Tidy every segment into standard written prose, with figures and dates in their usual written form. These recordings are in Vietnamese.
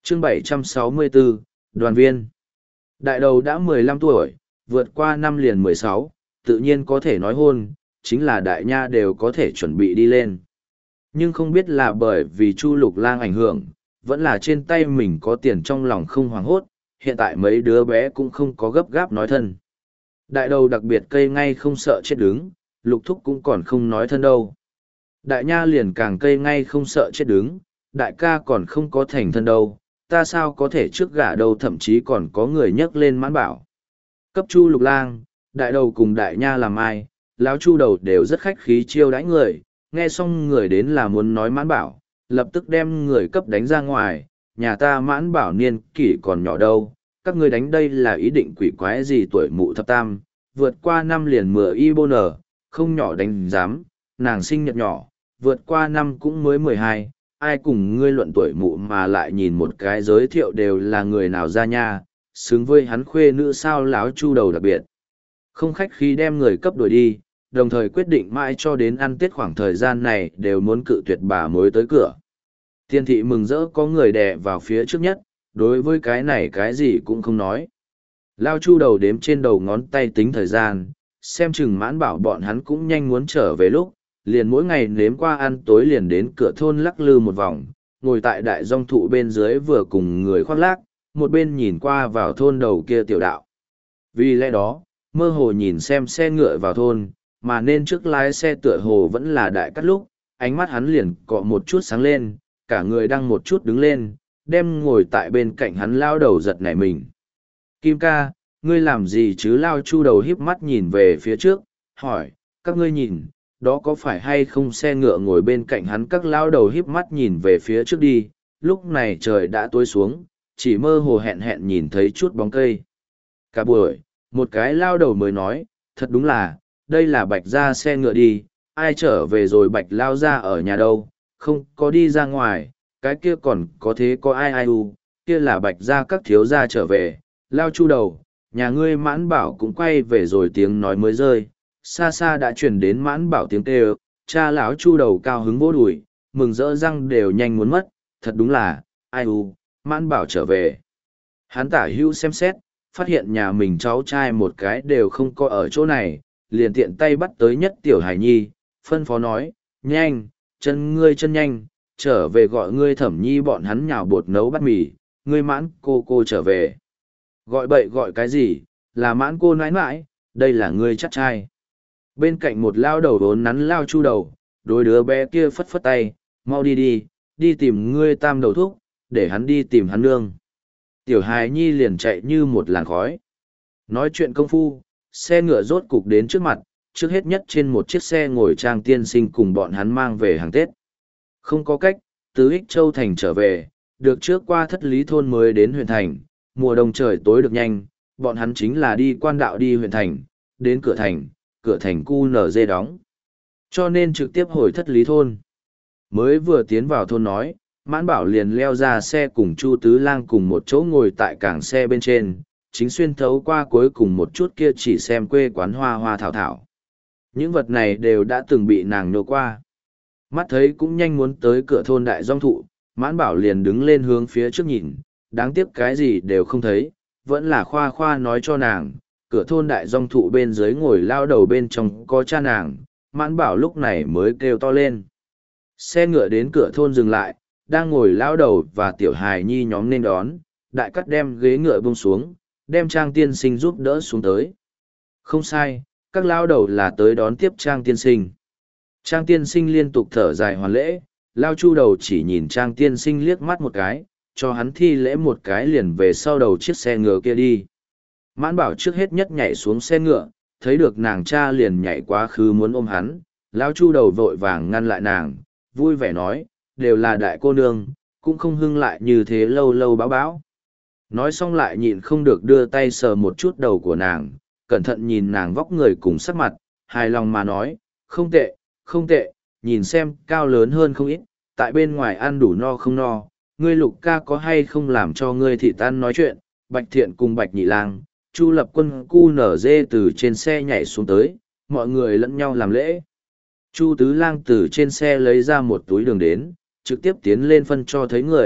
chương 764, đoàn viên. Đại đầu đã 15 tuổi, vượt qua năm liền 16, tự nhiên có thể nói hôn, chính là đại nha đều có thể chuẩn bị đi lên. Nhưng không biết là bởi vì Chu Lục Lang ảnh hưởng, vẫn là trên tay mình có tiền trong lòng không hoảng hốt, hiện tại mấy đứa bé cũng không có gấp gáp nói thân. Đại đầu đặc biệt cây ngay không sợ chết đứng, Lục Thúc cũng còn không nói thân đâu. Đại nha liền càng cây ngay không sợ chết đứng, đại ca còn không có thành thân đâu, ta sao có thể trước gả đâu, thậm chí còn có người nhắc lên Mãn Bảo. Cấp Chu Lục Lang, đại đầu cùng đại nha làm ai, lão Chu đầu đều rất khách khí chiêu đãi người, nghe xong người đến là muốn nói Mãn Bảo, lập tức đem người cấp đánh ra ngoài, nhà ta Mãn Bảo niên kỷ còn nhỏ đâu, các ngươi đánh đây là ý định quỷ quái gì, tuổi mụ thập tam, vượt qua năm liền mửa y bô nở, không nhỏ đánh dám, nàng sinh nhật nhỏ, vượt qua năm cũng mới 12, ai cùng ngươi luận tuổi mụ mà lại nhìn một cái giới thiệu đều là người nào ra nha, xứng với hắn khuê nữ sao. Láo Chu đầu đặc biệt không khách khí đem người cấp đuổi đi, đồng thời quyết định mãi cho đến ăn Tết khoảng thời gian này đều muốn cự tuyệt bà mới tới cửa. Tiên thị mừng rỡ có người đè vào phía trước nhất, đối với cái này cái gì cũng không nói. Lao Chu đầu đếm trên đầu ngón tay tính thời gian, xem chừng Mãn Bảo bọn hắn cũng nhanh muốn trở về lúc, liền mỗi ngày nếm qua ăn tối liền đến cửa thôn lắc lư một vòng, ngồi tại đại dong thụ bên dưới vừa cùng người khoác lác, một bên nhìn qua vào thôn đầu kia tiểu đạo. Vì lẽ đó, mơ hồ nhìn xem xe ngựa vào thôn, mà nên trước lái xe tựa hồ vẫn là đại cắt lúc, ánh mắt hắn liền cọ một chút sáng lên, cả người đang một chút đứng lên, đem ngồi tại bên cạnh hắn lao đầu giật nảy mình. Kim ca, ngươi làm gì chứ? Lao Chu đầu híp mắt nhìn về phía trước, hỏi, các ngươi nhìn, đó có phải hay không xe ngựa ngồi bên cạnh hắn? Các lao đầu híp mắt nhìn về phía trước đi, lúc này trời đã tối xuống, chỉ mơ hồ hẹn hẹn nhìn thấy chút bóng cây. Cả buổi, một cái lao đầu mới nói, thật đúng là, đây là Bạch ra xe ngựa đi, ai trở về rồi Bạch lao ra ở nhà đâu, không có đi ra ngoài, cái kia còn có thế có ai ai u, kia là Bạch ra các thiếu gia trở về. Lao Chu đầu, nhà ngươi Mãn Bảo cũng quay về rồi, tiếng nói mới rơi, xa xa đã chuyển đến Mãn Bảo tiếng kêu, cha lão Chu đầu cao hứng vỗ đùi, mừng rỡ răng đều nhanh muốn mất, thật đúng là, ai u, Mãn Bảo trở về. Hắn tả hữu xem xét, phát hiện nhà mình cháu trai một cái đều không có ở chỗ này, liền tiện tay bắt tới nhất tiểu hải nhi, phân phó nói, nhanh, chân nhanh, trở về gọi ngươi Thẩm Nhi bọn hắn nhào bột nấu bát mì, ngươi Mãn cô trở về. Gọi bậy gọi cái gì, là Mãn cô nãi nãi, đây là ngươi chắc trai. Bên cạnh một lao đầu đốn nắn Lao Chu đầu, đôi đứa bé kia phất phất tay, mau đi tìm ngươi tam đầu thúc, để hắn đi tìm hắn nương. Tiểu hài nhi liền chạy như một làn khói. Nói chuyện công phu, xe ngựa rốt cục đến trước mặt, trước hết nhất trên một chiếc xe ngồi Trang tiên sinh cùng bọn hắn mang về hàng Tết. Không có cách, từ Ích Châu Thành trở về, được trước qua Thất Lý Thôn mới đến huyện thành, mùa đông trời tối được nhanh, bọn hắn chính là đi quan đạo đi huyện thành, đến cửa thành QNZ đóng. Cho nên trực tiếp hồi Thất Lý Thôn. Mới vừa tiến vào thôn nói, Mãn Bảo liền leo ra xe cùng Chu Tứ Lang cùng một chỗ ngồi tại cảng xe bên trên, chính xuyên thấu qua cuối cùng một chút kia chỉ xem quê quán hoa hoa thảo thảo. Những vật này đều đã từng bị nàng nô qua. Mắt thấy cũng nhanh muốn tới cửa thôn đại dong thụ, Mãn Bảo liền đứng lên hướng phía trước nhìn, đáng tiếc cái gì đều không thấy, vẫn là khoa khoa nói cho nàng, cửa thôn đại dong thụ bên dưới ngồi lao đầu bên trong có cha nàng. Mãn Bảo lúc này mới kêu to lên. Xe ngựa đến cửa thôn dừng lại, đang ngồi lao đầu và tiểu hài nhi nhóm nên đón, đại cắt đem ghế ngựa buông xuống, đem Trang tiên sinh giúp đỡ xuống tới. Không sai, các lao đầu là tới đón tiếp Trang tiên sinh. Trang tiên sinh liên tục thở dài hoàn lễ, Lao Chu đầu chỉ nhìn Trang tiên sinh liếc mắt một cái, cho hắn thi lễ một cái liền về sau đầu chiếc xe ngựa kia đi. Mãn Bảo trước hết nhất nhảy xuống xe ngựa, thấy được nàng cha liền nhảy quá khứ muốn ôm hắn, Lao Chu đầu vội vàng ngăn lại nàng, vui vẻ nói, đều là đại cô nương, cũng không hưng lại như thế lâu lâu báo báo. Nói xong lại nhịn không được đưa tay sờ một chút đầu của nàng, cẩn thận nhìn nàng vóc người cùng sắc mặt, hài lòng mà nói, không tệ, nhìn xem cao lớn hơn không ít, tại bên ngoài ăn đủ no không no, ngươi Lục ca có hay không làm cho ngươi thị tan nói chuyện. Bạch Thiện cùng Bạch Nhị Lang, Chu Lập Quân QNZ từ trên xe nhảy xuống tới, mọi người lẫn nhau làm lễ. Chu Tứ Lang từ trên xe lấy ra một túi đường đến, trực tiếp tiến lên phân cho thấy người,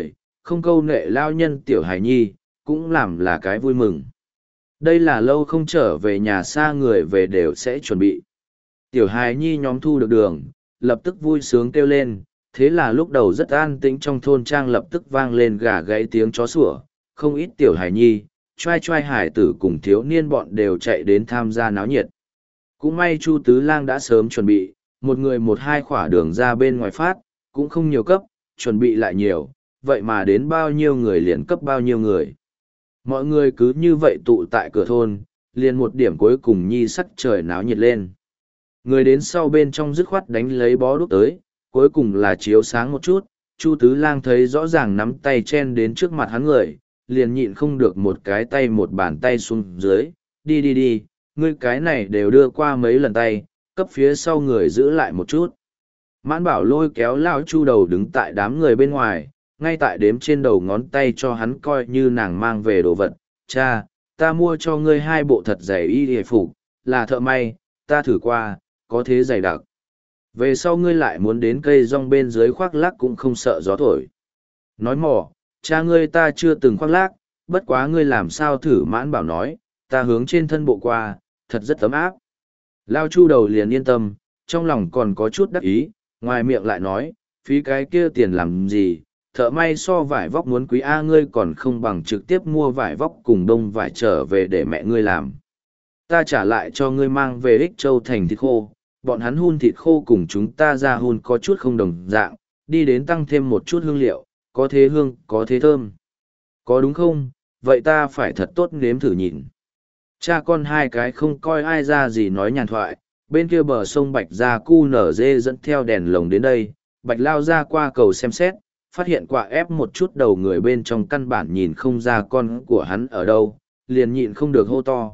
không câu nệ lao nhân tiểu hài nhi, cũng làm là cái vui mừng. Đây là lâu không trở về nhà xa người về đều sẽ chuẩn bị. Tiểu hài nhi nhóm thu được đường, lập tức vui sướng kêu lên, thế là lúc đầu rất an tĩnh trong thôn trang lập tức vang lên gà gáy tiếng chó sủa, không ít tiểu hài nhi, trai trai hải tử cùng thiếu niên bọn đều chạy đến tham gia náo nhiệt. Cũng may Chu Tứ Lang đã sớm chuẩn bị, một người một hai khỏa đường ra bên ngoài phát, cũng không nhiều cấp, chuẩn bị lại nhiều, vậy mà đến bao nhiêu người liền cấp bao nhiêu người. Mọi người cứ như vậy tụ tại cửa thôn, liền một điểm cuối cùng nhi sắc trời náo nhiệt lên. Người đến sau bên trong dứt khoát đánh lấy bó đuốc tới, cuối cùng là chiếu sáng một chút, Chu Tứ Lang thấy rõ ràng nắm tay chen đến trước mặt hắn người, liền nhịn không được một cái tay một bàn tay xuống dưới, đi đi đi, ngươi cái này đều đưa qua mấy lần tay, cấp phía sau người giữ lại một chút. Mãn Bảo lôi kéo lao Chu đầu đứng tại đám người bên ngoài, ngay tại đếm trên đầu ngón tay cho hắn coi như nàng mang về đồ vật. Cha, ta mua cho ngươi 2 bộ thật dày y hề phục, là thợ may, ta thử qua, có thế dày đặc. Về sau ngươi lại muốn đến cây rong bên dưới khoác lác cũng không sợ gió thổi. Nói mỏ, cha ngươi ta chưa từng khoác lác, bất quá ngươi làm sao thử. Mãn Bảo nói, ta hướng trên thân bộ qua, thật rất ấm áp. Lao Chu đầu liền yên tâm, trong lòng còn có chút đắc ý, ngoài miệng lại nói, phí cái kia tiền làm gì, thợ may so vải vóc muốn quý A, ngươi còn không bằng trực tiếp mua vải vóc cùng đông vải trở về để mẹ ngươi làm. Ta trả lại cho ngươi mang về Ích Châu thành thịt khô, bọn hắn hun thịt khô cùng chúng ta ra hun có chút không đồng dạng, đi đến tăng thêm một chút hương liệu, có thế hương, có thế thơm. Có đúng không? Vậy ta phải thật tốt nếm thử nhịn. Cha con hai cái không coi ai ra gì nói nhàn thoại, bên kia bờ sông Bạch Gia Cu nở dê dẫn theo đèn lồng đến đây, Bạch lao ra qua cầu xem xét, phát hiện quả ép một chút đầu người bên trong căn bản nhìn không ra con của hắn ở đâu, liền nhịn không được hô to,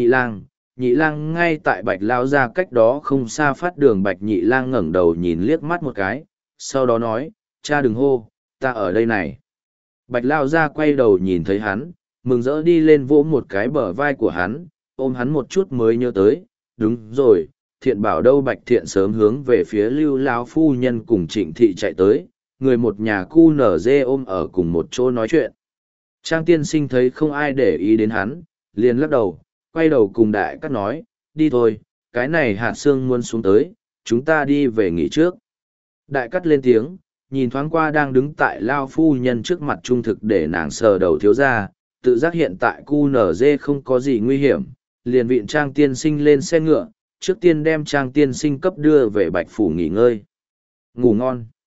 nhị lang ngay tại Bạch lao ra cách đó không xa phát đường. Bạch nhị lang ngẩng đầu nhìn liếc mắt một cái, sau đó nói, cha đừng hô, ta ở đây này. Bạch lao ra quay đầu nhìn thấy hắn, mừng rỡ đi lên vỗ một cái bờ vai của hắn, ôm hắn một chút mới nhớ tới, đúng rồi, Thiện Bảo đâu. Bạch Thiện sớm hướng về phía Lưu lão phu nhân cùng Trịnh thị chạy tới, người một nhà cu nở dê ôm ở cùng một chỗ nói chuyện. Trang tiên sinh thấy không ai để ý đến hắn, liền lắc đầu, quay đầu cùng đại cát nói, đi thôi, cái này hạt sương muốn xuống tới, chúng ta đi về nghỉ trước. Đại cát lên tiếng, nhìn thoáng qua đang đứng tại lao phu nhân trước mặt trung thực để nàng sờ đầu thiếu ra, tự giác hiện tại cu nở dê không có gì nguy hiểm, liền vịn Trang tiên sinh lên xe ngựa, trước tiên đem Trang tiên sinh cấp đưa về Bạch Phủ nghỉ ngơi. Ngủ ngon.